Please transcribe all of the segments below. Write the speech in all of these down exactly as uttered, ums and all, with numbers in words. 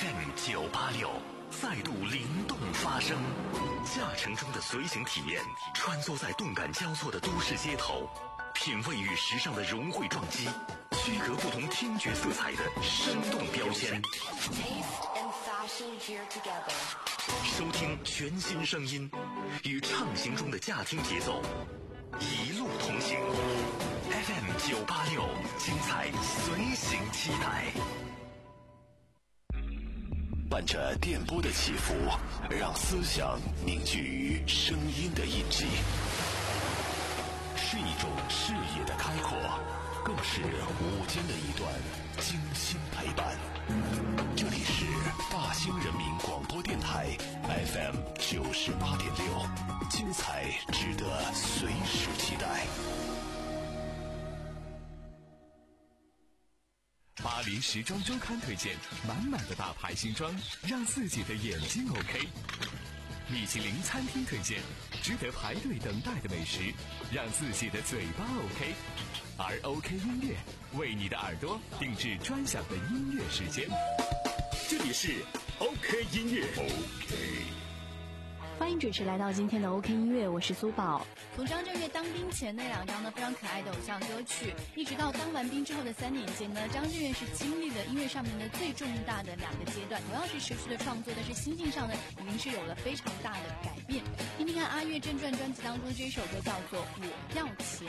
F M 九八六再度灵动发声，驾乘中的随行体验，穿梭在动感交错的都市街头，品味与时尚的融汇撞击，区隔不同听觉色彩的生动标签。收听全新声音，与畅行中的驾听节奏，一路同行。F M 九八六，精彩随行期待。伴着电波的起伏，让思想凝聚于声音的印记，是一种视野的开阔，更是午间的一段精心陪伴。这里是大兴人民广播电台 F M 九十八点六，精彩值得随时期待。 巴黎时装周刊推荐满满的大牌新装，让自己的眼睛 OK。米其林餐厅推荐值得排队等待的美食，让自己的嘴巴 OK。而 OK 音乐为你的耳朵定制专享的音乐时间。这里是 OK 音乐 OK。 欢迎准时来到今天的 OK 音乐，我是苏宝。 从张震岳当兵前那两张呢非常可爱的偶像歌曲，一直到当完兵之后的三年间呢，张震岳是经历了音乐上面的最重大的两个阶段，同样是持续的创作，但是心境上呢已经是有了非常大的改变。听听看阿岳正传专辑当中的这首歌叫做《我要钱》。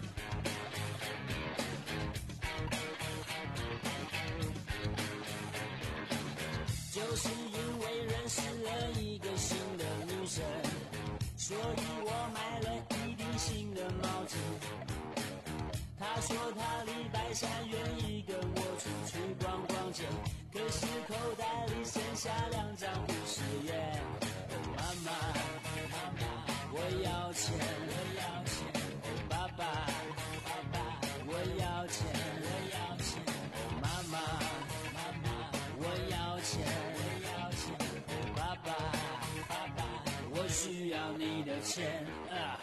就是因为认识了一个新的女生，所以我买了一顶新的帽子。她说她礼拜三愿意跟我出去逛逛街，可是口袋里剩下两张五十元。哦妈妈，妈妈，我要钱，我要钱。哦爸爸，爸爸，我要钱，我要钱。哦妈妈，妈妈，我要钱。爸爸，爸爸，我需要你的钱啊！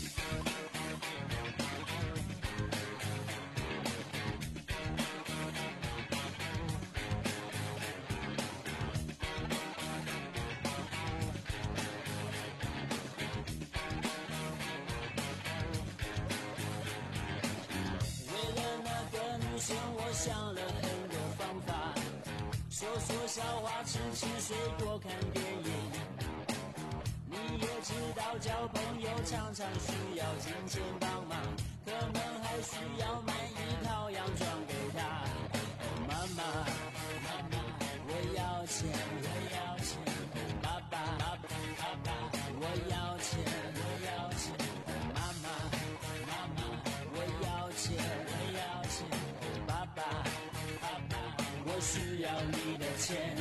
为了那个女生，我想了很多方法。说说笑话，吃吃水果，看电影。你也知道，交朋友常常需要金钱帮忙，可能还需要买一套洋装给他。哦妈妈，妈妈，我要钱，我要钱。哦爸爸，爸爸，爸爸，我要钱，我要钱。哦妈妈，妈妈，我要钱，我要钱。哦爸爸，爸爸，我需要你的钱。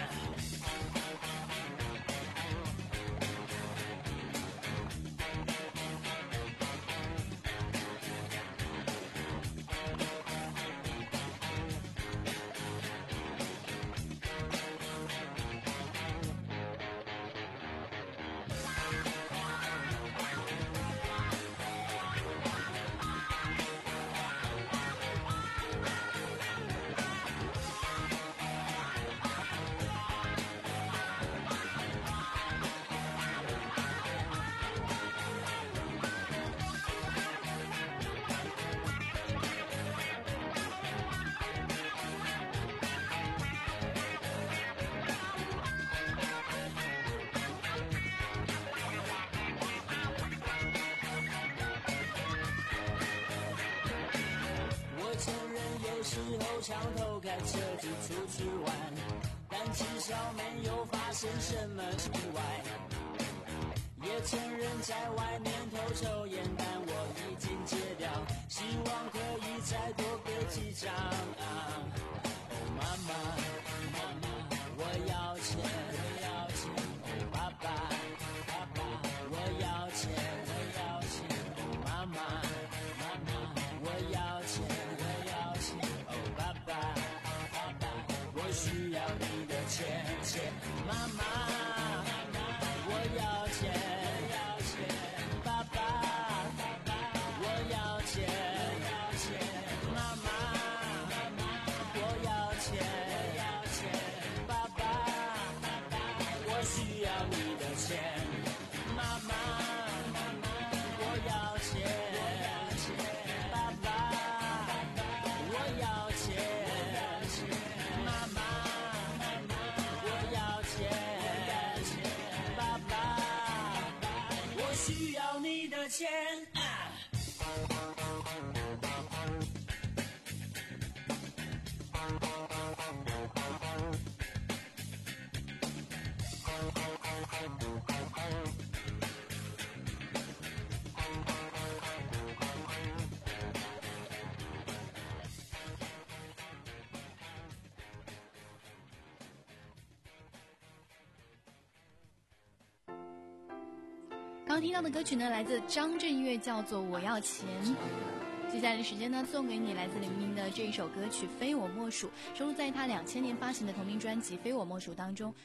常偷开车子出去玩，但至少没有发生什么意外。也承认在外面偷抽烟，但我已经戒掉，希望可以再多个几张。哦妈妈，妈妈，我要钱，我要钱。哦爸爸，爸爸，我要钱，我要钱。哦妈妈，妈妈，我要钱，我要钱。哦爸爸，爸爸，我需要你的钱钱。妈妈，妈妈，我要钱，我要钱。爸爸，爸爸，我要钱，我要钱。妈妈，妈妈，我刚听到的歌曲呢，来自张震岳，叫做《我要钱》。接下来的时间呢，送给你来自黎明的这一首歌曲《非我莫属》，收录在他两千年发行的同名专辑《非我莫属》当中。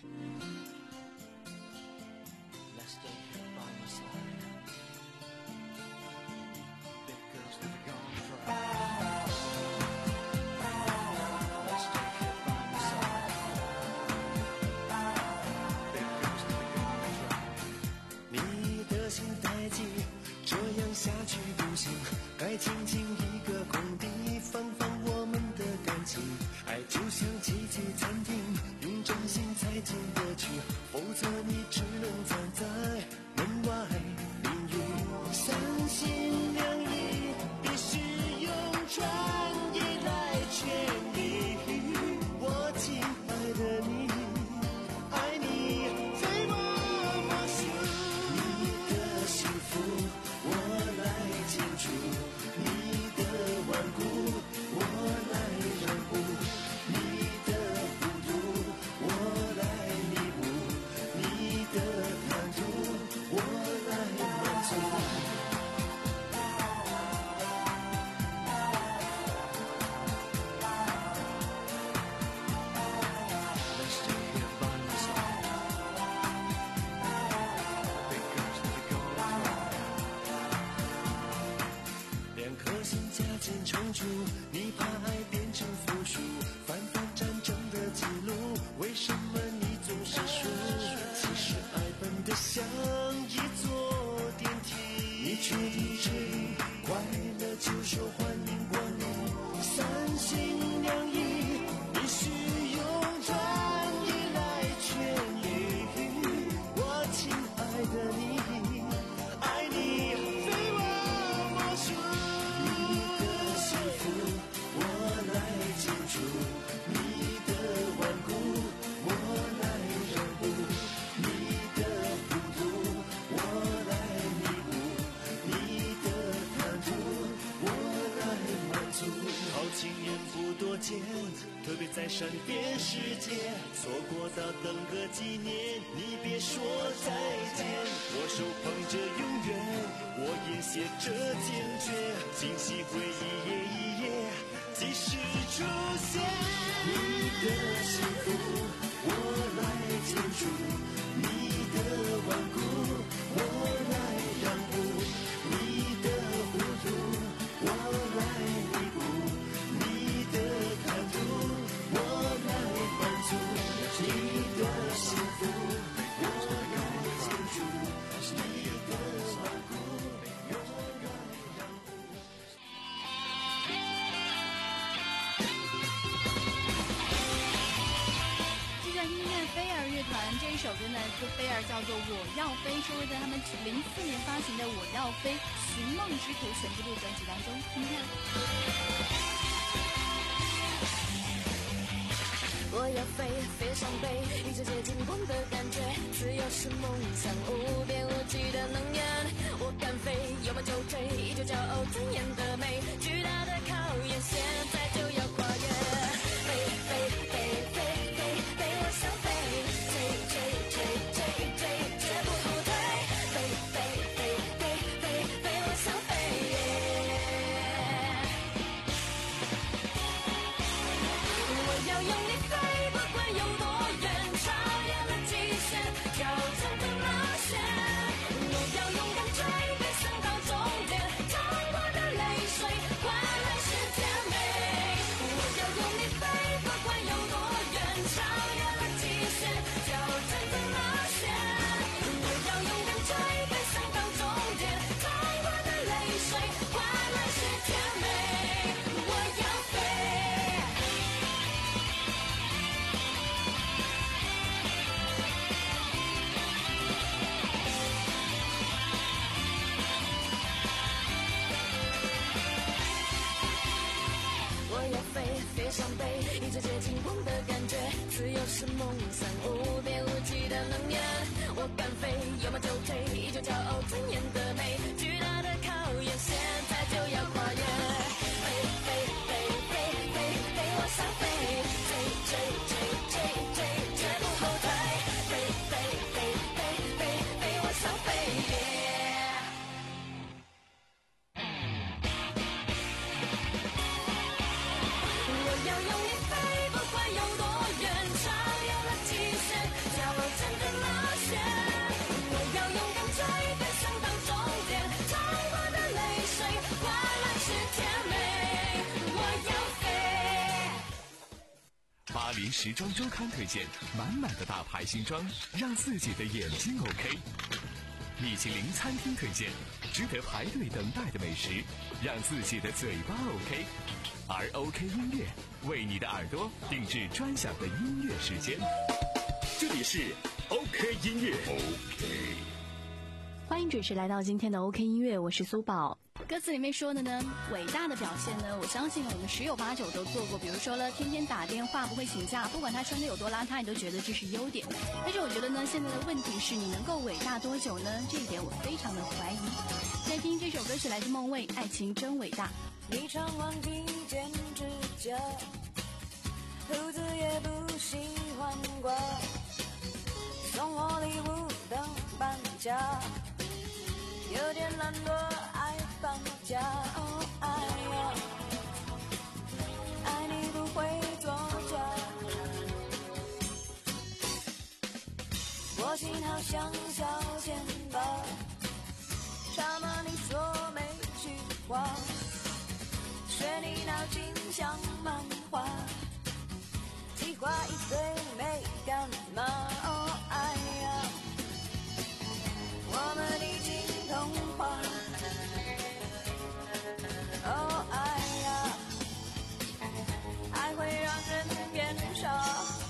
你的心太急，这样下去不行，该轻轻一个空地，放放我们的感情。爱就像奇迹餐厅，用真心才进得去，否则你只能站在门外淋雨。三心两意，必须用专一来确立。我亲爱的你，爱你非我莫属。你的幸福我来庆祝，你的顽固我来让步，你的糊涂我来弥补，你的贪图我来满足。两颗心夹紧冲突，你怕爱变成负数，反反战争的记录，为什么你总是输？其实爱笨得像一座电梯，你确定这里快乐就说欢迎光临。三心两意，必须用专一来确立。我亲爱的你，爱你非我莫属。你的幸福我来庆祝，你的顽固我来让步，你的糊涂我来弥补，你的贪图我来满足。好情人不多见，特别在闪电世界，错过到等个几年，你别说再见。我手捧着永远，我也写着坚决，清晰回忆一页一页即使出现。你的幸福我来庆祝，你的顽固我来让步，你的糊涂我来弥补，你的贪图我来满足。你的幸福我来庆祝，你的顽固我来让步。 接下来听听看飞儿乐团这一首歌呢，自飞儿叫做《我要飞》，收录在他们零四年发行的《我要飞寻梦之途》全部专辑当中，听听看。 我要飞，飞上北，一直接近光的感觉，自由是梦想，无边无际的能源。我敢飞，有梦就追，依旧骄傲尊严的美，巨大的考验，现在就要跨越。飞飞飞飞飞飞，我想飞，追追追追追，绝不后退。飞飞飞飞飞飞，我想飞。我要用力飞，不管有多远，超越了极限，挑战的冒险。我要勇敢追，飞升到终点，淌过的泪水换来是甜美。我要用力飞，不管有多远，超越了极限，挑战的冒险。我要勇敢追，飞升到终点，淌过的泪水换来是甜美。我要飞。我要飞，飞上北，一直接近光的感觉，自由是梦想，无边无际的能源。我敢飞，有梦就追，依旧骄傲尊严的美，巨大的考验，现在就要跨越。飞飞飞飞飞飞，我想飞，追追追追追，绝不后退。飞飞飞飞飞飞，我想飞。 巴黎时装周刊推荐满满的大牌新装，让自己的眼睛 OK。米其林餐厅推荐值得排队等待的美食，让自己的嘴巴 OK。而 OK 音乐为你的耳朵定制专享的音乐时间，这里是 OK 音乐。OK， 欢迎准时来到今天的 OK 音乐，我是苏宝。 歌词里面说的呢，伟大的表现呢，我相信我们十有八九都做过。比如说了，天天打电话不会请假，不管他穿的有多邋遢，你都觉得这是优点。但是我觉得呢，现在的问题是你能够伟大多久呢？这一点我非常的怀疑。再听这首歌曲来自孟蔚，《爱情真伟大》。 你常忘记剪指甲，胡子也不喜欢刮，送我礼物等搬家，有点懒惰爱放假。哦，爱呀，爱你不会作假，我心好像小钱包，插满你说每句话，学你脑筋像漫画，计划一堆没干嘛。哦，爱呀，我们已经通话。哦，爱呀，爱会让人变傻，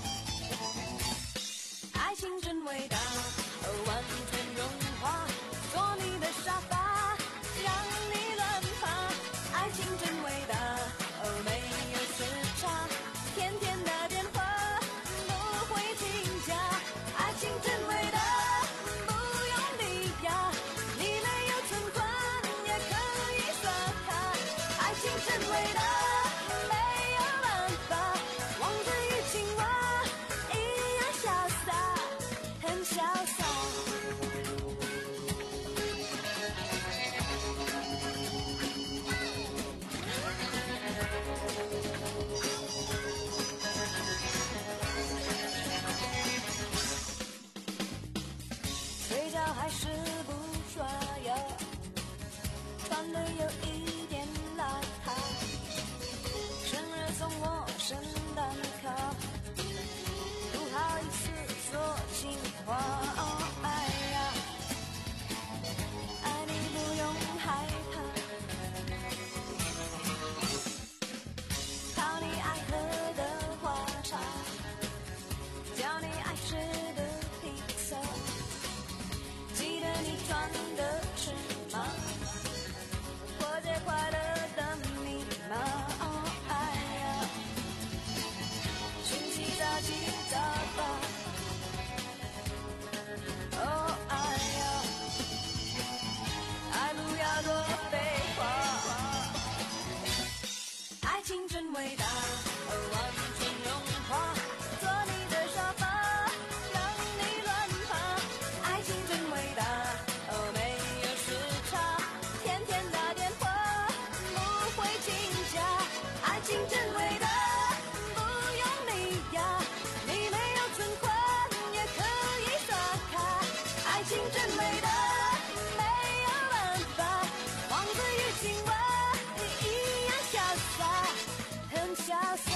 爱情真伟大，哦，完全融化，做你的沙发，让你乱爬，爱情真伟大，哦，没有时差，天天打电话，不会请假，爱情真伟大，不用理呀，你没有存款也可以刷卡，爱情真伟大，没有办法，王子与青蛙一样潇洒，很潇洒。睡觉还是不刷牙，穿的有一点邋遢，生日送我圣诞卡，不好意思说情话。哦，爱呀，爱你不用害怕，泡你爱喝的花茶，叫你爱吃的披萨，记得你穿的尺码，过节快乐的密码。哦，爱呀，亲戚杂七杂八。哦，爱呀，爱不要多废话，爱情真伟大，哦，完全融化，做你的沙发，让你乱爬，爱情真伟大，哦，没有时差，天天打电话，不会请假，爱情真伟大，不用理呀，你没有存款也可以刷卡，爱情真伟大，没有办法，王子与青蛙你一样潇洒，很潇洒。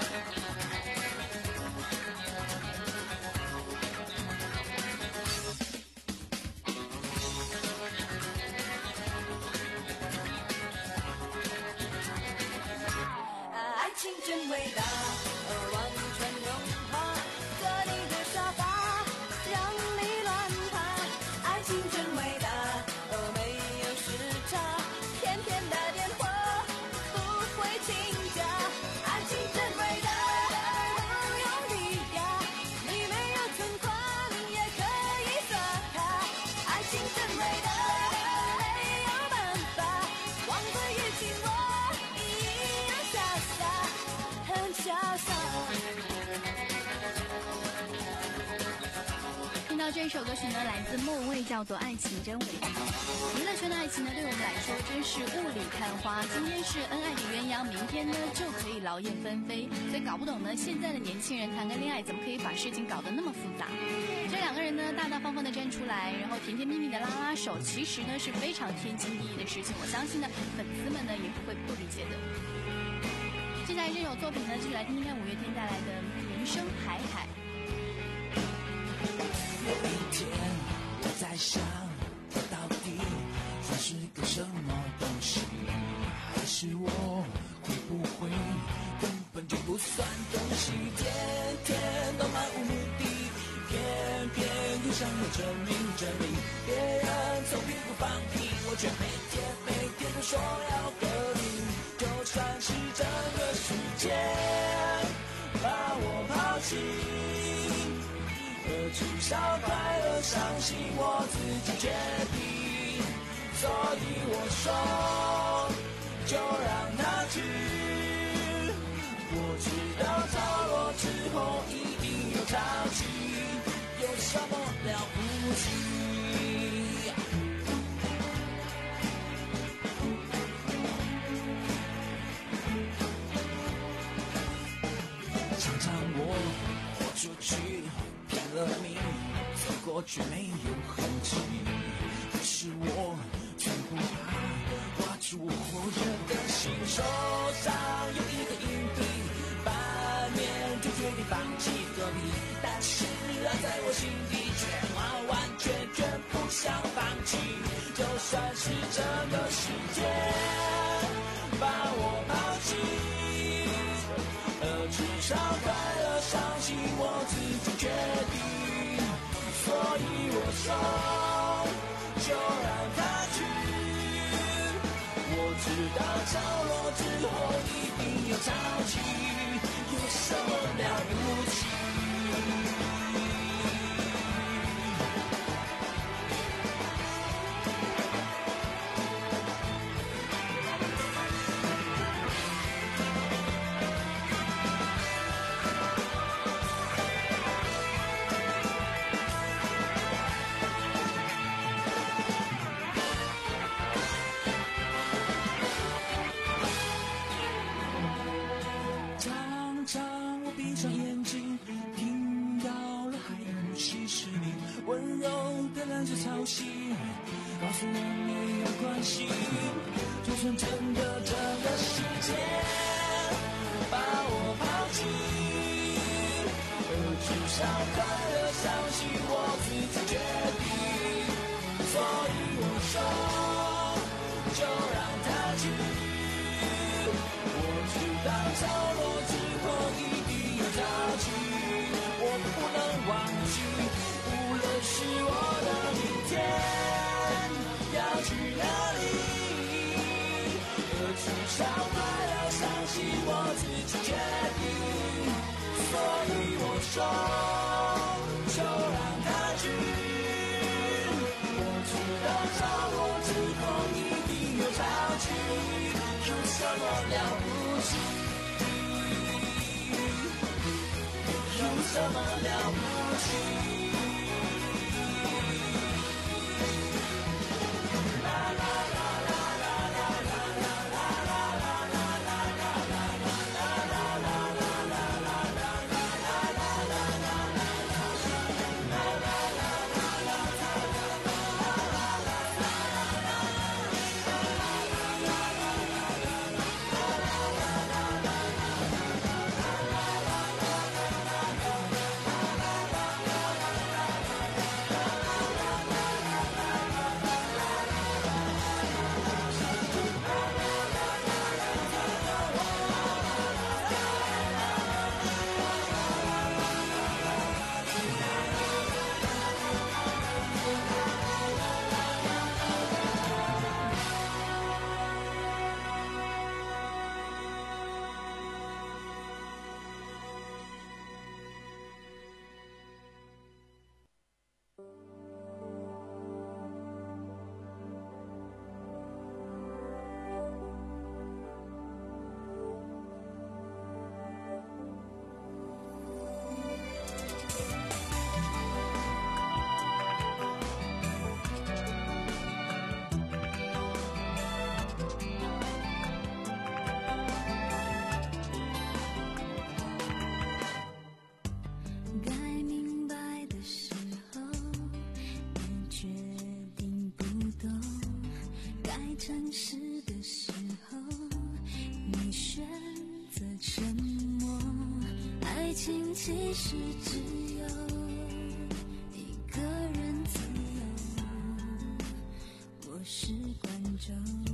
爱情真伟大，哦，完全融化，做你的沙发，让你乱爬，爱情真伟大，哦，没有时差，天天打电话，不会请假，爱情真伟大，不用理呀，你没有存款也可以刷卡，爱情真伟大，没有办法，王子与青蛙一样潇洒，很潇洒。 听到这首歌曲呢，来自孟蔚，叫做《爱情真伟大》。娱乐圈的爱情呢，对我们来说真是雾里看花。今天是恩爱的鸳鸯，明天呢就可以劳燕分飞。所以搞不懂呢，现在的年轻人谈个恋爱，怎么可以把事情搞得那么复杂？这两个人呢，大大方方的站出来，然后甜甜蜜蜜的拉拉手，其实呢是非常天经地义的事情。我相信呢，粉丝们呢也不会不理解的。接下来这首作品呢，就是来听听看五月天带来的。 想要证明证明，别人从屁股放屁，我却每天每天都说要革命。就算是整个世界把我抛弃，而至少快乐伤心我自己决定。所以我说，就让它去。我知道着落之后一定有潮起，有什么了不起？常常我豁出去，拼了命，走过去没有痕迹。可是我却不怕，挖出我火热的心，手上有一个硬币，半面就决定放弃隔壁。但是啊，在我心底却完完全全不想放弃。就算是整个世界把我抛弃，而至少快乐伤心我自己决定。所以我说，就让它去。我知道着落之后一定有潮起，有什么了不起？常常我闭上眼睛，听到了海的稀释你温柔的蓝色潮汐，告诉我没有关系。就算真的整个世界把我抛弃，而至少快乐伤心我自己决定。所以我说，就让它去。我知道着落之后一定有潮起，我不能忘记，无论是我的明天要去哪里，而至少快乐伤心我自己决定。所以我说，就让它去。我知道着落之后一定有潮起，有什么了不起？有什么了不起？ 诚实的时候，你选择沉默。爱情其实只有一个人自由，我是观众。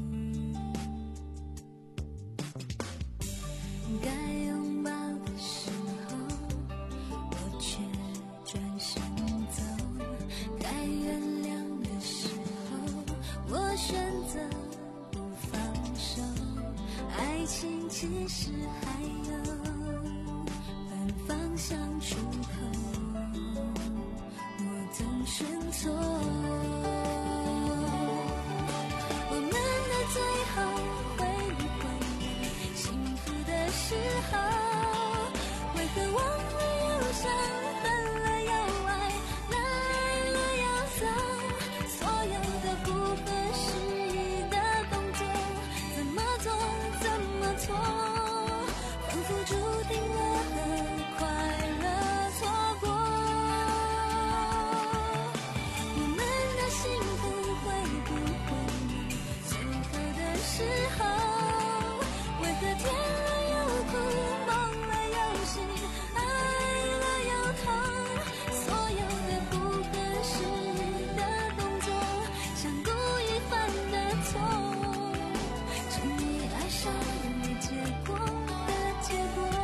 该拥抱的时候，我却转身走。 其实还有反方向出口，我总选错。我们的最后会不会有幸福的时候？为何忘了忧伤，分了又爱，来了又走，所有的不合时宜的动作，怎么做怎么错，仿佛注定了和快乐错过。我们的幸福会不会有最后的时候？为何甜了又苦，梦了又醒，爱了又痛，所有的不合时宜的动作，像故意犯的错，轻易爱上没结果的结果。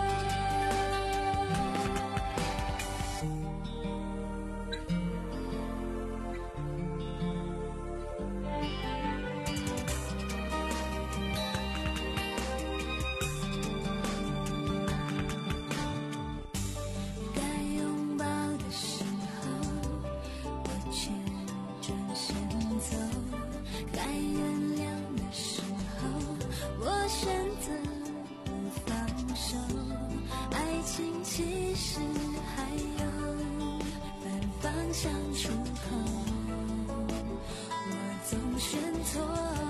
该拥抱的时候，我却转身走；该原谅的时候，我选择不放手。爱情其实还有反方向出口，我总选错。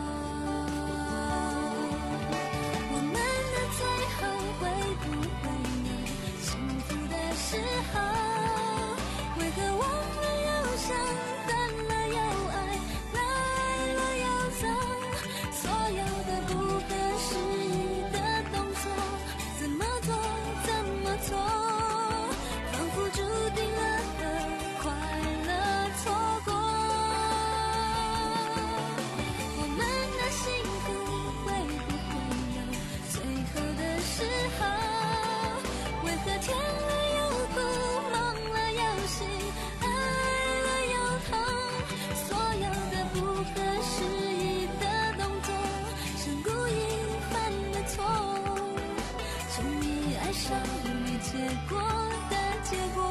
我们的最后会不会有幸福的时候？为何忘了忧伤，分了又爱，来了又走，所有的不合时宜的动作，怎么做怎么错，仿佛注定了和快乐错过。我们的幸福会不会有最后的时候？为何甜了又苦，梦了又醒，爱了又痛，所有的不合时宜的动作，像故意犯的错，轻易爱上没结果的结果。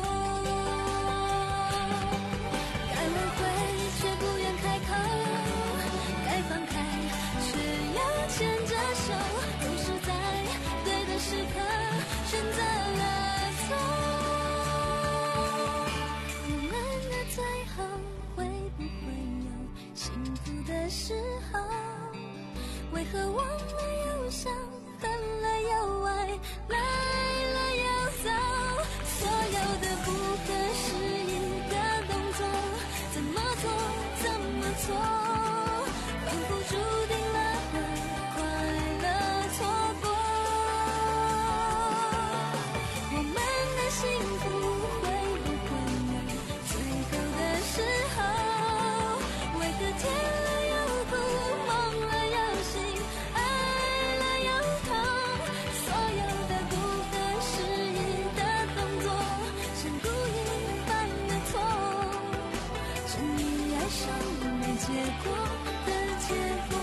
该挽回却不愿开口，该放开却要牵着手，总是在对的时刻选择了错。我们的最后会不会有幸福的时候？为何忘了忧伤，分了又爱，来了又走，所有的不合时宜的动作，怎么做怎么错，仿佛注定了和快乐错过。我们的幸福会不会有最后的时候？为何甜了又苦，梦了又醒，爱了又痛，所有的不合时宜的动作，像故意犯的错，轻易爱上没结果的结果。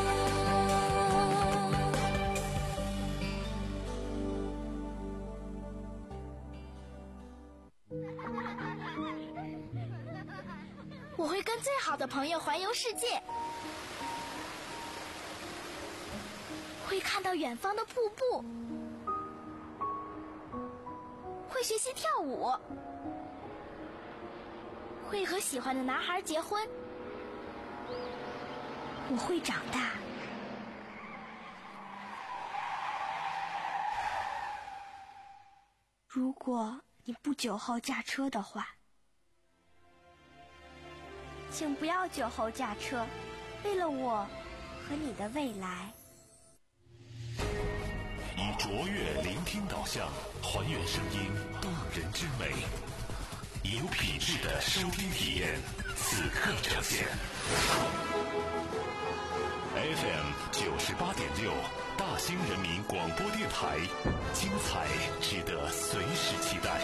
我会跟最好的朋友环游世界，会看到远方的瀑布，会学习跳舞，会和喜欢的男孩结婚。我会长大。如果你不酒后驾车的话，请不要酒后驾车，为了我和你的未来。 以卓越聆听导向，还原声音动人之美，以有品质的收听体验，此刻呈现。F M 九十八点六，大兴人民广播电台，精彩值得随时期待。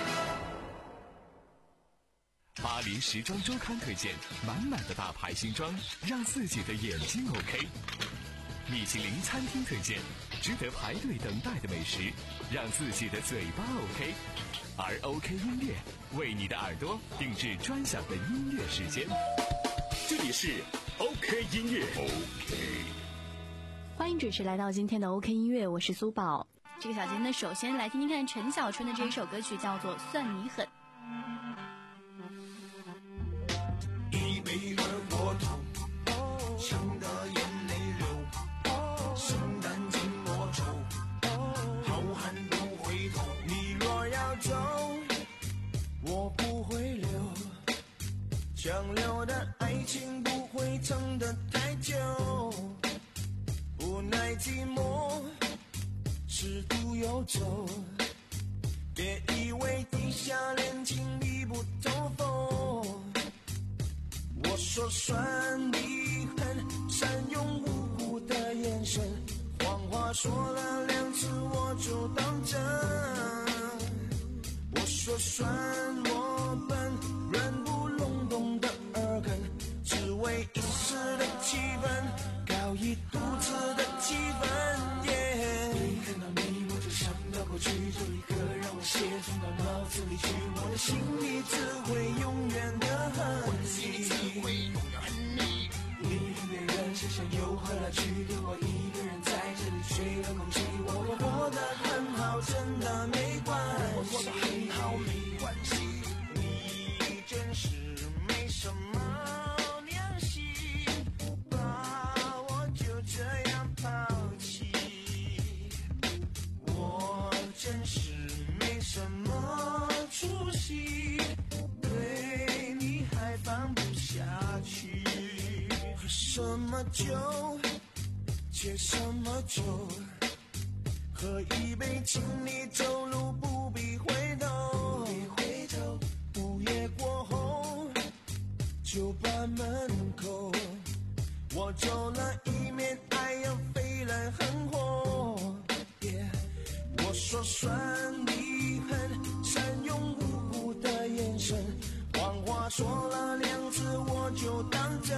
巴黎时装周刊推荐满满的大牌新装，让自己的眼睛 OK。米其林餐厅推荐值得排队等待的美食，让自己的嘴巴 OK。而 OK 音乐为你的耳朵定制专享的音乐时间。这里是 OK 音乐 OK。 欢迎准时来到今天的 OK 音乐，我是苏宝。 这个小节呢，首先来听听看陈小春的这一首歌曲，叫做《算你狠》。 一杯二锅头，呛得眼泪流，生旦净末丑，好汉不回头。你若要走，我不会留，强留的爱情不会撑得太久，无奈寂寞是独有走，别以为地下恋情密不透风。我说算你狠，善用无辜的眼神，谎话说了两次我就当真。我说算我笨，软不隆咚的耳根，只为一时的气氛，搞一肚子的气氛。Yeah， 一看到你我就想到过去，就立刻让我写进到脑子里去，我的心里只会永远的恨你，只会永远恨你。你跟别人之间有何来去，留我一个人在这里吹了空气。我会活得很好，真的没关系，我活得很好没关系。你真是没什么良心，把我就这样抛弃，我真是没什么出息，对你还放不下去。喝什么酒，借什么酒，喝一杯，请你走路不必回头，午夜过后酒吧门口，我走了一面，爱要飞来横祸。Yeah， 我说算你狠，善用无辜的眼神，谎话说了两次我就当真。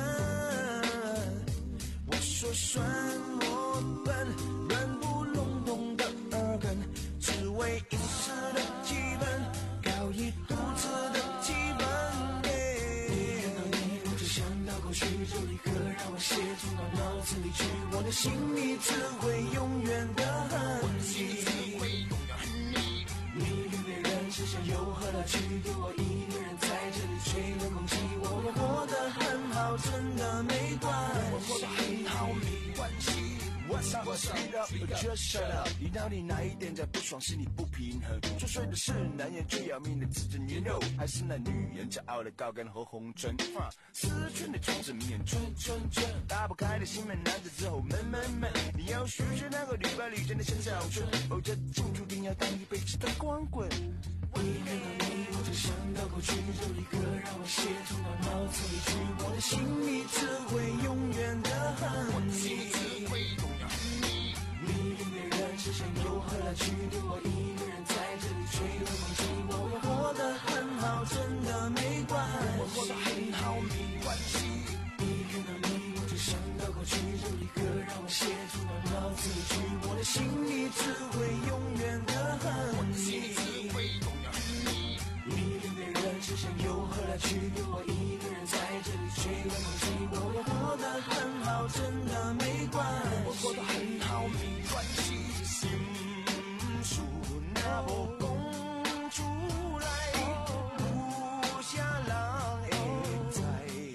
我说算我笨，软不隆咚的耳根，只为一时的气氛，搞一肚子的气氛。一看到你我就想到过去，就立刻让我写进到脑子里去，我的心里只会永远的恨你，只会永远恨你。你跟别人之间有何来去，留我一个人在这里吹了空气。我会活得很好，真的没关系，我活得很好没关系。What's up, speed up, just shut up。 你到底哪一点在不爽，是你不平衡？作祟的是男人最要命的自尊年肉，还是那女人骄傲的高跟和红唇？思春的种子面春春春，打不开的心门，男子之后闷闷闷。你要学学那个屡败屡战的陈小春，否则就注定要当一辈子的光棍。一看到你我就想到过去，就立刻让我写进到脑子里去，我的心里只会永远的恨你，只会永远恨你。你跟别人之间有何来去，留我一个人在这里吹了空气。我会活得很好，真的没关系，我活得很好没关系。一看到你我就想到过去，就立刻让我写进到脑子里去，我的心里只会永远的恨你，只会永远恨你。你跟别人之间有何来去，留我一个人在这里吹了空气。我会活得很好，真的没关系，我活得很好没关系。心术那无讲出来，有啥人会知？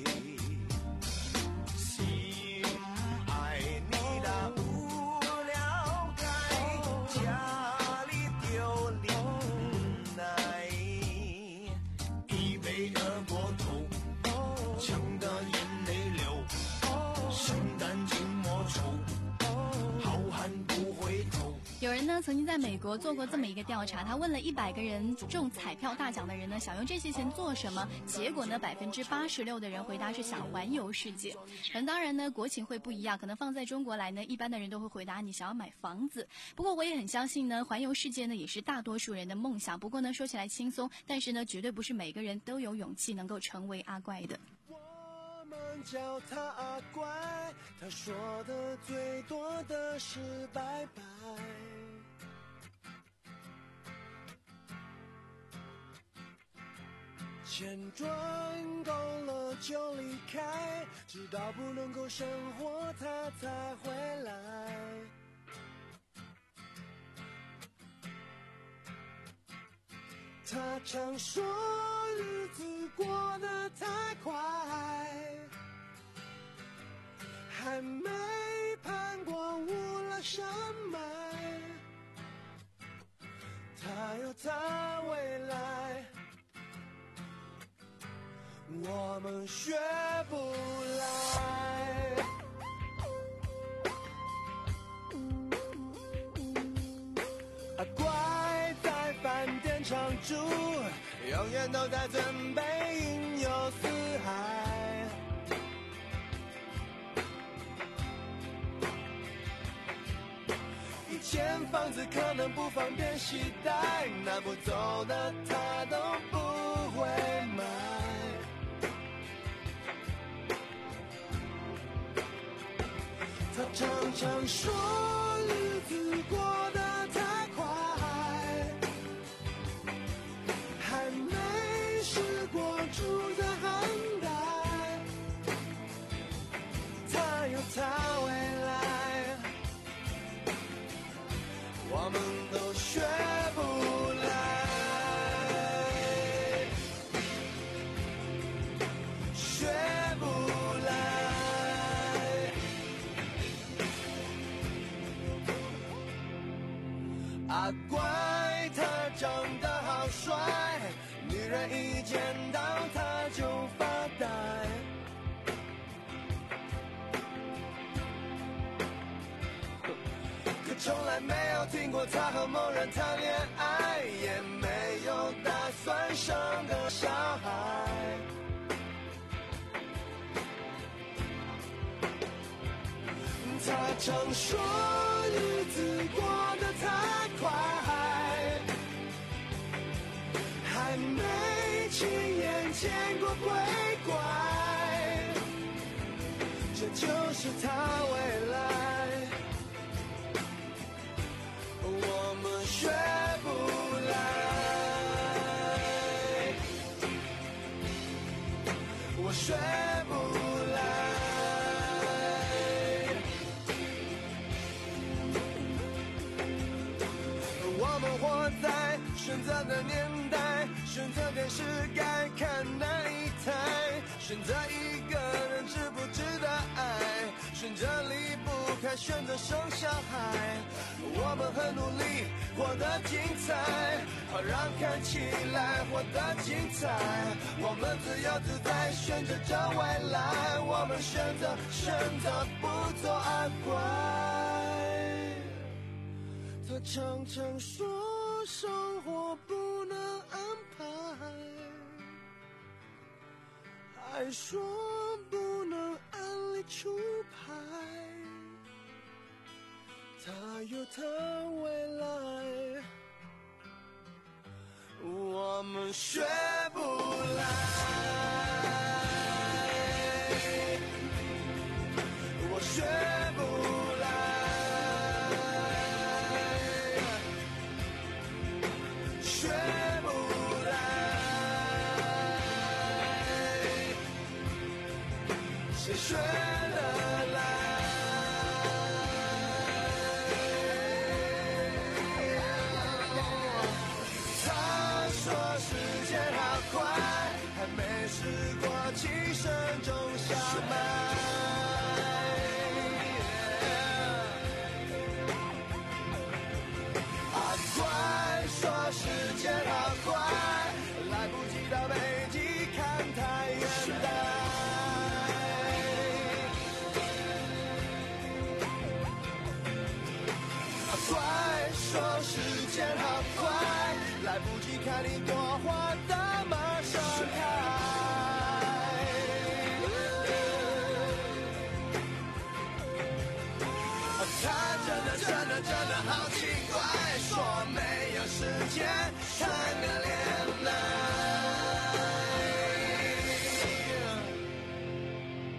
心爱你若有了解，家里丢脸来，一杯二锅头，呛得眼泪流，生旦净末丑，好汉不回头。 有人呢曾经在美国做过这么一个调查，他问了一百个人中彩票大奖的人呢，想用这些钱做什么？结果呢，百分之八十六的人回答是想环游世界。可能当然呢，国情会不一样，可能放在中国来呢，一般的人都会回答你想要买房子。不过我也很相信呢，环游世界呢也是大多数人的梦想。不过呢，说起来轻松，但是呢，绝对不是每个人都有勇气能够成为阿怪的。 我们叫他乖，他说的最多的是拜拜。钱赚够了就离开，直到不能够生活他才回来。他常说日子过得太快，还没攀过乌拉山脉，他有他未来，我们学不来。啊，乖，在饭店常住，永远都在准备云游四海。以前房子可能不方便携带，拿不走的他都不会买。他常常说日子过得太快，还没试过住在寒带，他有他未来，我们都学不来，学不来。啊，乖，他长得好帅，女人一见到他就发呆。可从来没有听过他和某人谈恋爱，也没有打算生个小孩。他常说日子过得太快，还没亲眼见过鬼怪，这就是他未来，我们学不来，我学不来。我们活在选择的年代，选择电视该看哪一台，选择一个人值不值得爱，选择离不开，选择生小孩。我们很努力活得精彩，好让看起来活得精彩。我们自由自在选择着未来，我们选择选择不做阿乖。他常常说生活不能安排，还说不能按理出牌，他有他未来，我们学不来，我学不来，学不来，谁学得来？他说时间好快，还没试过起身种小麦。啊，快说时间好快，来不及到北极看太阳带。啊，快说时间好快，来不及看你朵花的马上开。啊，他真的真的真的好奇怪，说没有时间谈个恋爱。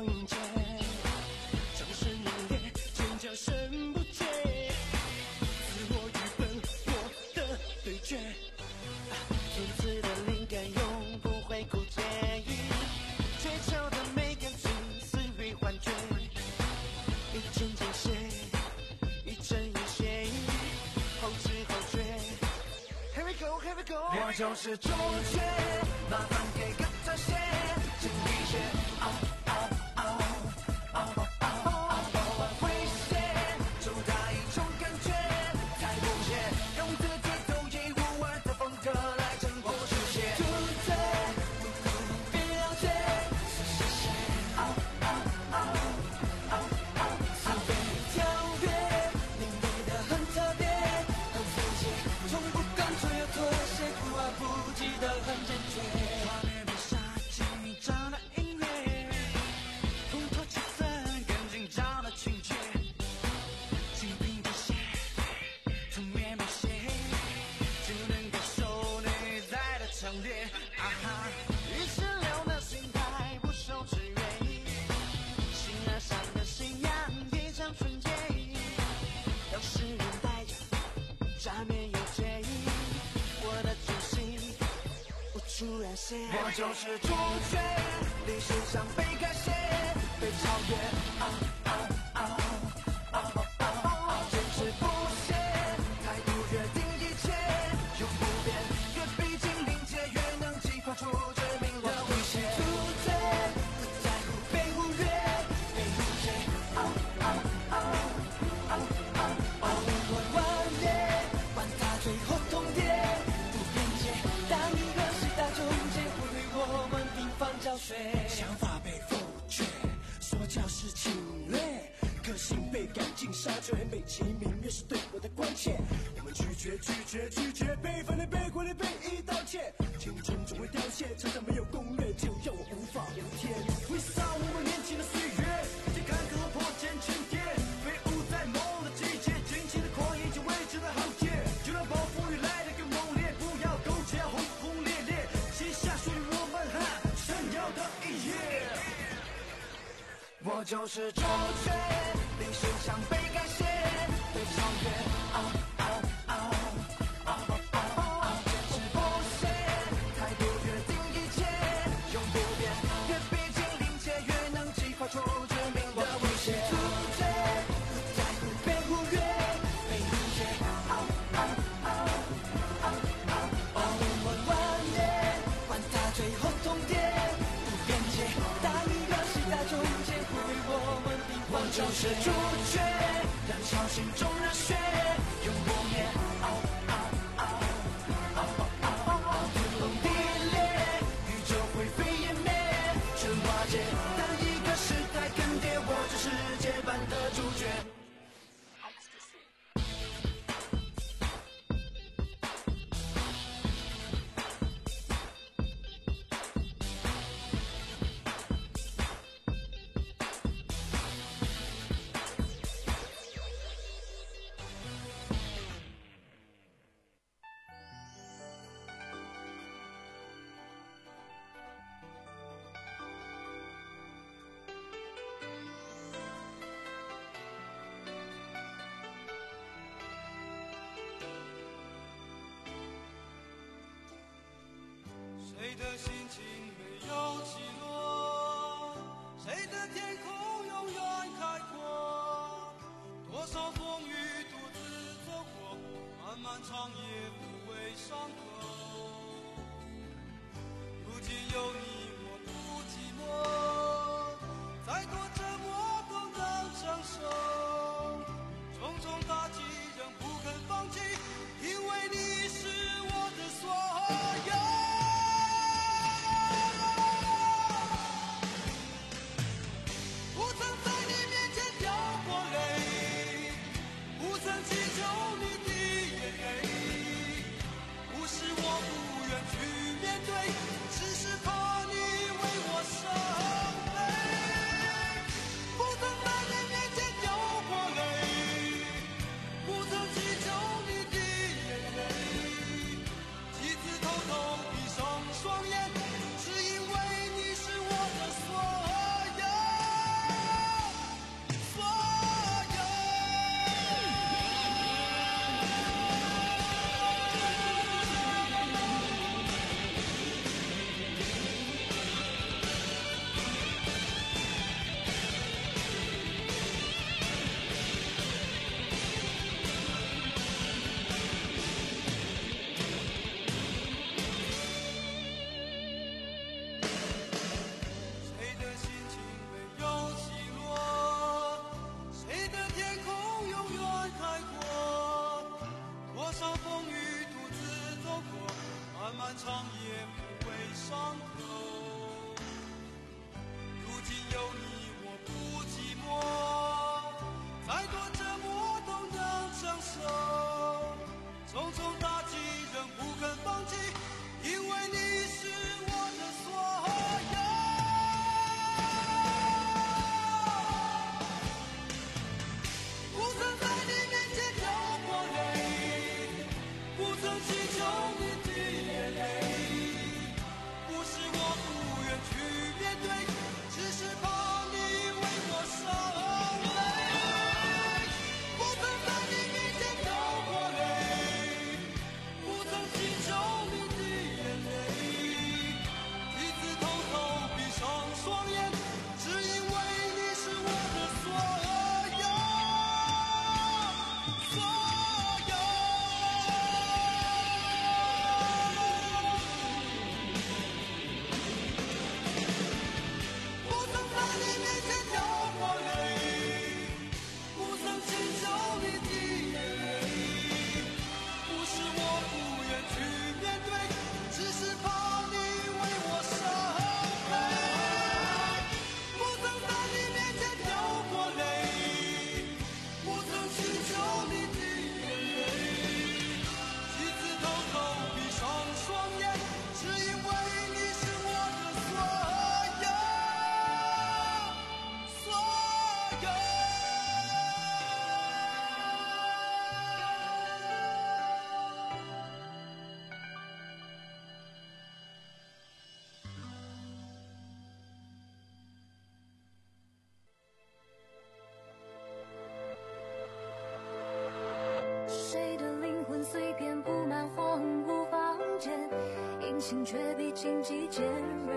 要迎接，掌声热烈，尖叫声不绝，自我与本我的对决，如此的灵感永不会枯竭，追求的美感近似于幻觉，一针见血，一针一血，后知后觉。Here we go, here we go， 我就是主角，麻烦给个特写，请一些嗷嗷嗷嗷嗷嗷诙谐，主打一种感觉，才不屑，用自己独一无二的风格来征服世界。主角，别了解是谁谁，嗷嗷嗷嗷嗷，思维跳跃，另类的很特别，很刺激，从不干脆又妥协，不爱不羁的很坚决。画面被杀紧张的音乐，烘托气氛更紧张的情节，精品的血，涂面描写，就能感受内在的强烈。啊哈，意识流的心态不受制约，形而上的信仰一场纯洁，让世人带着假面有罪，我的主心无处染血。我就是主角，历史上被改写，被超越。啊啊啊啊啊啊！坚持不懈，态度决定一切，永不变。越逼近临界，越能激发出致命的威胁。主角不在乎被忽略，被误解。啊啊啊啊啊啊！灵魂顽劣，玩他最后通牒，不边界。当一个时代终结，不与我们平凡交学。想法被否决，说教是侵略，个性被赶尽杀绝，美其名曰是对我的关切。我们拒绝拒绝拒绝，被反对被归类被一刀切，青春总会凋谢，成长没有攻略，就让我无法无天。挥洒我们年轻的岁月，这坎坷破茧成蝶，飞舞在梦的季节，尽情的狂野，就未知的浩劫，就让暴风雨来得更猛烈，不要苟且轰轰烈烈，写下属于我们哈闪耀的一页。我就是主角，历史上被改写，被超越。啊啊啊啊啊啊！坚持不懈，态度决定一切，永不变。越逼近临界，越能激发出致命的威胁。主角不在乎被忽略，被误解。啊啊啊啊啊啊！灵魂顽劣，玩他最后通牒，不边界。当一个时代终结，不与我们平凡交学。主角，燃烧心中热血，永不灭。啊啊啊啊啊啊！天崩地裂，宇宙灰飞烟灭，全瓦解。当一个时代更迭，我就是世界般的主角。 谁的心情没有起落？谁的天空永远开阔？多少风雨独自走过，漫漫长夜不畏伤口。如今有你我不寂寞，再多折磨都能承受。重重打击仍不肯放弃，因为你是我的所有。祈求你的眼泪，无视心却比荆棘尖锐。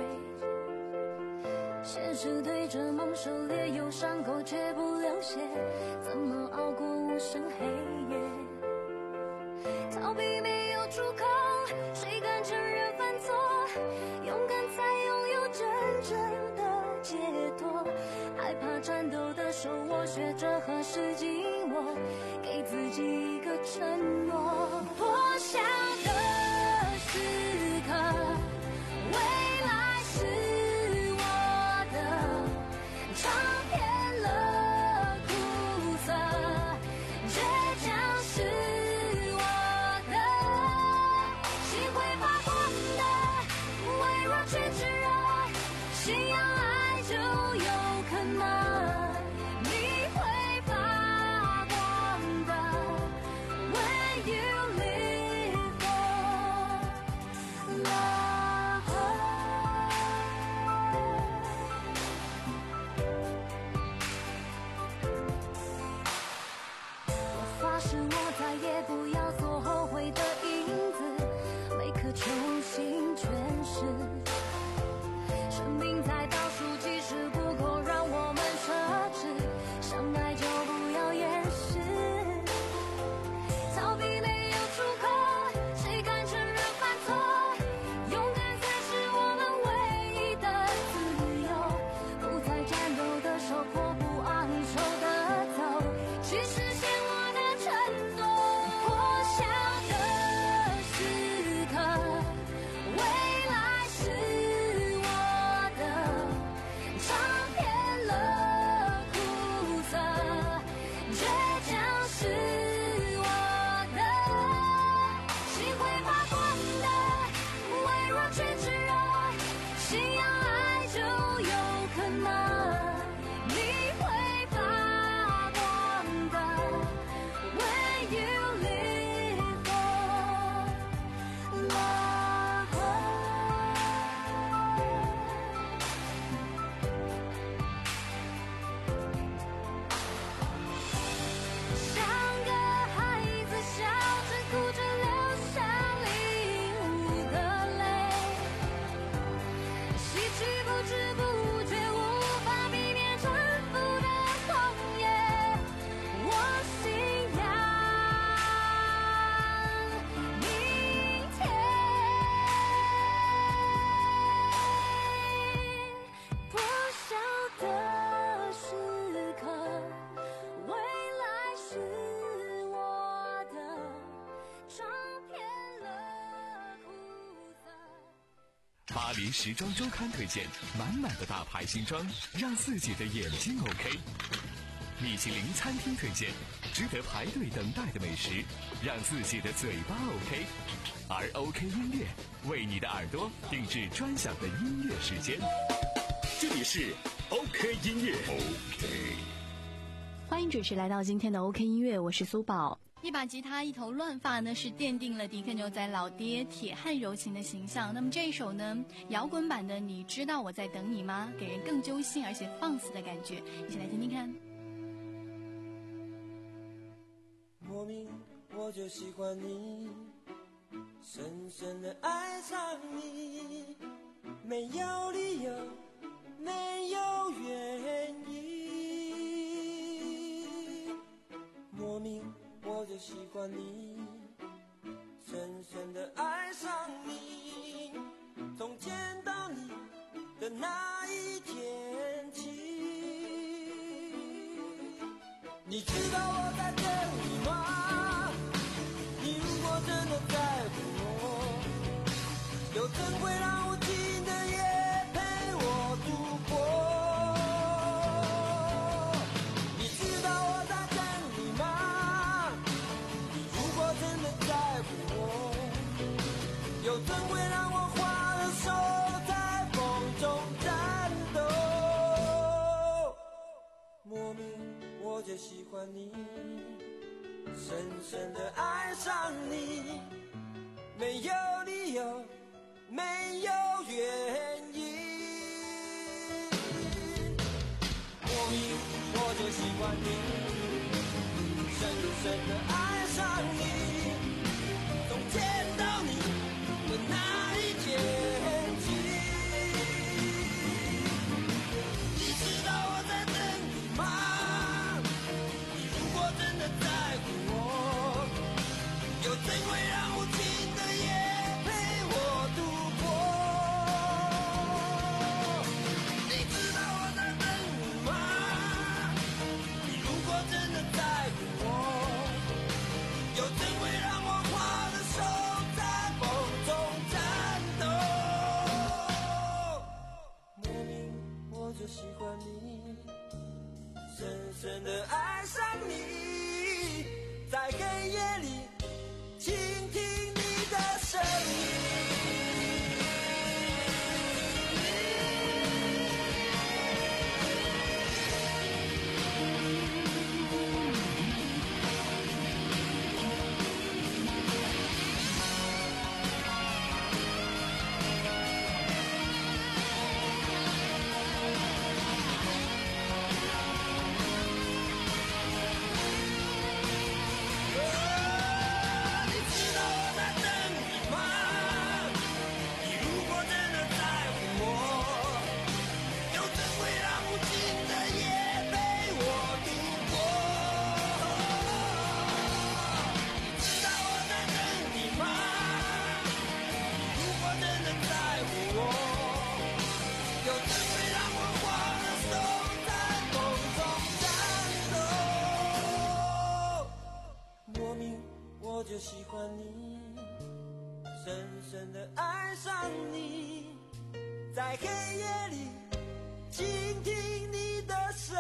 现实对着梦狩猎，有伤口却不流血，怎么熬过无声黑夜？逃避没有出口，谁敢承认犯错？勇敢才拥有真正的解脱。害怕颤抖的手，我学着何时紧握，给自己一个承诺。破晓的时刻，未来是我的，尝遍了苦涩，倔强是我的，心会发光的，微弱却炙热，信仰爱就有可能，你会发光的 When you live for love。 我发誓我再也不要做后悔的影子，每颗球心全是生命在倒数计时不够让我们奢侈，相爱就不要掩饰，逃避没有出口，谁敢承认犯错？勇敢才是我们唯一的自由，不再颤抖的手，迫不昂首的走，去实现我的承诺。破晓的时刻，未来是我的，尝遍了苦涩，倔强是我的，心会发光的，微弱却炙热，信仰爱就有可能，你会发光的 When you live for love。 像个孩子笑着哭着流下领悟的泪，失去不知不觉无法避免沉浮的狂野，我信仰明天。破晓的时刻，未来是我的，尝遍了苦涩。 巴黎时装周刊推荐满满的大牌新装，让自己的眼睛 OK。米其林餐厅推荐值得排队等待的美食，让自己的嘴巴 OK。而 OK 音乐为你的耳朵定制专享的音乐时间。这里是 OK 音乐 OK。 欢迎准时来到今天的 OK 音乐，我是苏宝。 一把吉他一头乱发呢，是奠定了迪克牛仔老爹铁汉柔情的形象。那么这一首呢，摇滚版的你知道我在等你吗，给人更揪心而且放肆的感觉，一起来听听看。 莫名我就喜欢你，深深的爱上你，没有理由，没有原因。莫名我就喜欢你，深深的爱上你，从见到你的那一天起。你知道我在等你吗？你如果真的在乎我，又怎会让无情的夜陪我度过？你知道我在等你吗？你如果真的在乎我，又怎会让我花了手在风中颤抖？莫名我就喜欢你，深深的爱上你，没有理由，没有原因。莫名我就喜欢你，深深的爱上你，从见到你的那一天就喜欢你，深深的爱上你，在黑夜里倾听你的声音。我就喜欢你，深深的爱上你，在黑夜里倾听你的声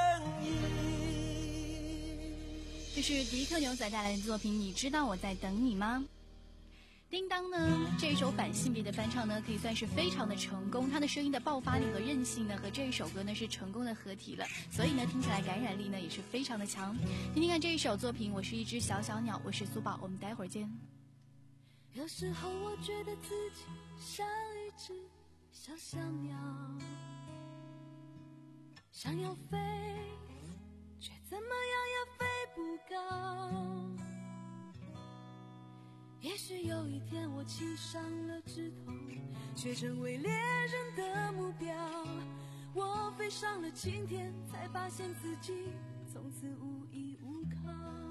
音。 这是迪克牛仔带来的作品，你知道我在等你吗？叮当呢，这一首反性别的翻唱呢，可以算是非常的成功，他的声音的爆发力和韧性呢，和这一首歌呢是成功的合体了，所以呢听起来感染力呢也是非常的强。听听看这一首作品，我是一只小小鸟，我是苏宝，我们待会儿见。 有时候我觉得自己像一只小小鸟，想要飞，却怎么样也飞不高。也许有一天我栖上了枝头，却成为猎人的目标。我飞上了青天，才发现自己从此无依无靠。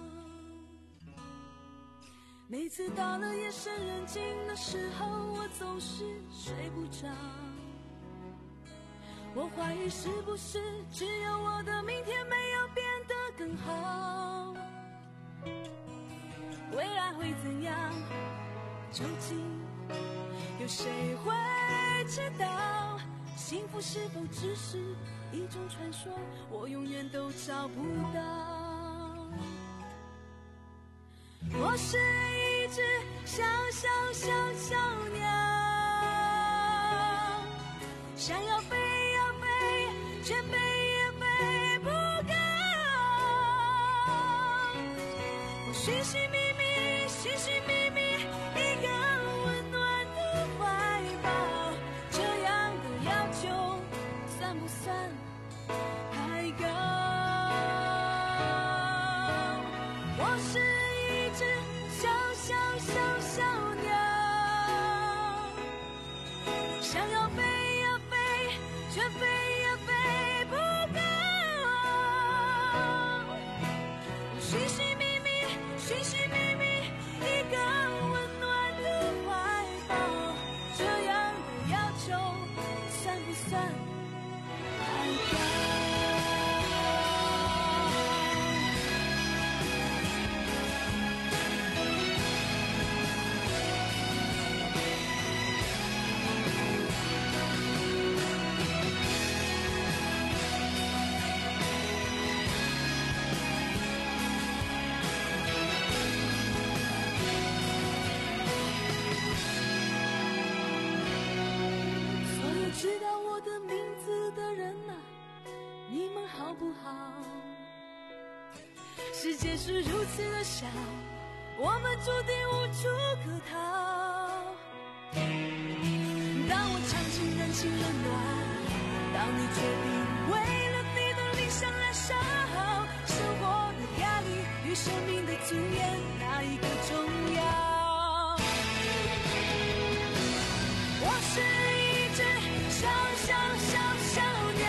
每次到了夜深人静的时候，我总是睡不着。我怀疑是不是只有我的明天没有变得更好。未来会怎样？究竟有谁会知道？幸福是否只是一种传说？我永远都找不到。我是一只小小小小鸟，想要飞要飞，却飞也飞不高。我寻寻觅觅，寻寻觅觅一个温暖的怀抱，这样的要求算不算太高？我是一只小小小小鸟，想要飞呀飞，却飞呀飞不高。我寻寻觅觅，寻寻觅觅一个温暖的怀抱，这样的要求算不算太高？所有知道我的名字的人啊，你们好不好？世界是如此的小，我们注定无处可逃。当我尝尽人情冷暖，当你决定为了你的理想燃烧，生活的压力与生命的尊严，哪一个重要？我是一只小小小小鸟，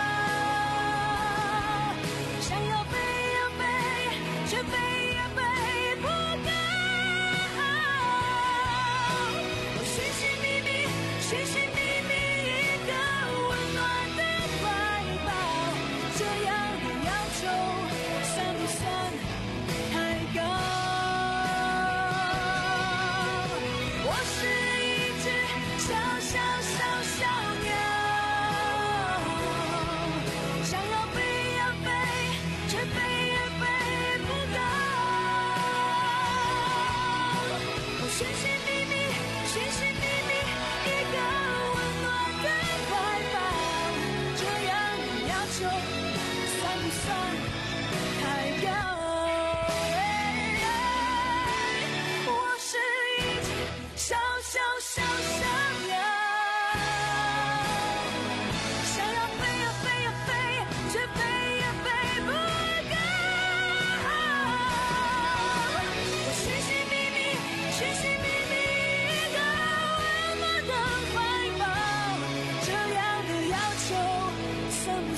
想要飞呀飞，却飞呀飞不高。我寻寻觅觅，寻寻觅觅一个温暖的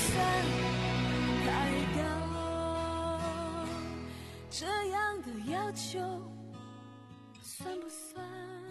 算太高？这样的要求算不算？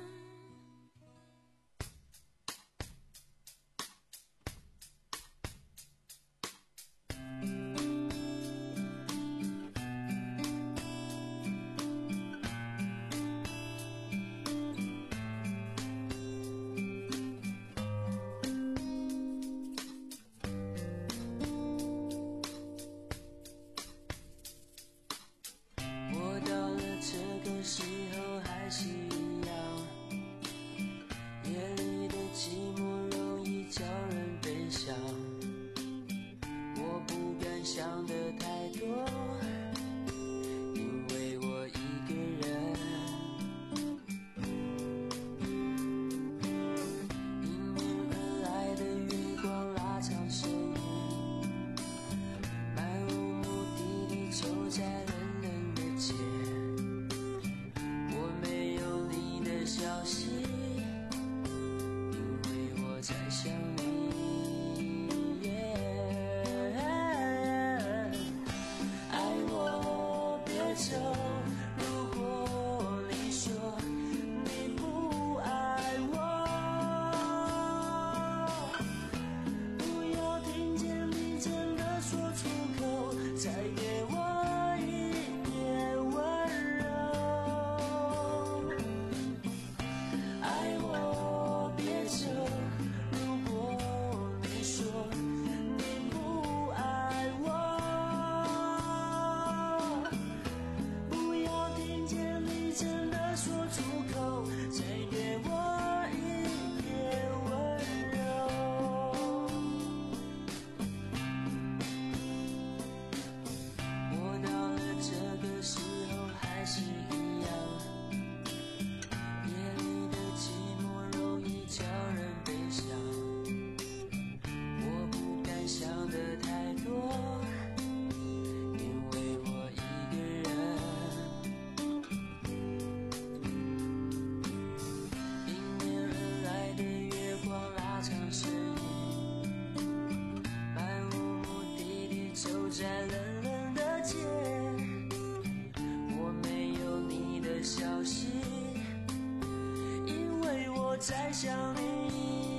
在想你，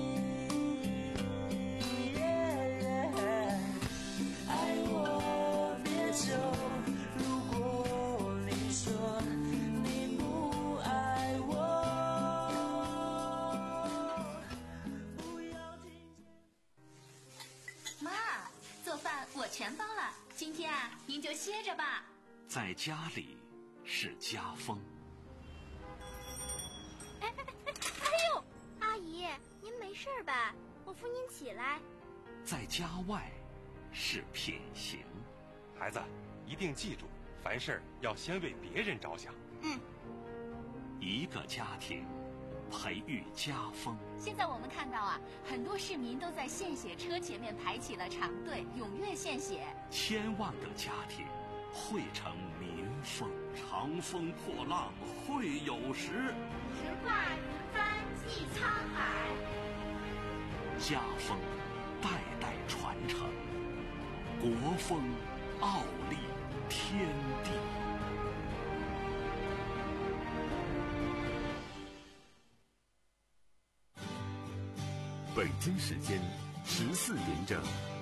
爱我别走。如果你说你不爱我，不要听见。 妈，做饭我全包了，今天啊，您就歇着吧。 在家里是家风。 阿姨，您没事吧？我扶您起来。 在家外是品行。 孩子，一定记住，凡事要先为别人着想。 嗯。 一个家庭培育家风。 现在我们看到啊，很多市民都在献血车前面排起了长队，踊跃献血。 千万个家庭汇成民风。长风破浪会有时， 直挂云帆济沧海。 家风代代传承，国风傲立天地。 北京时间十四点整。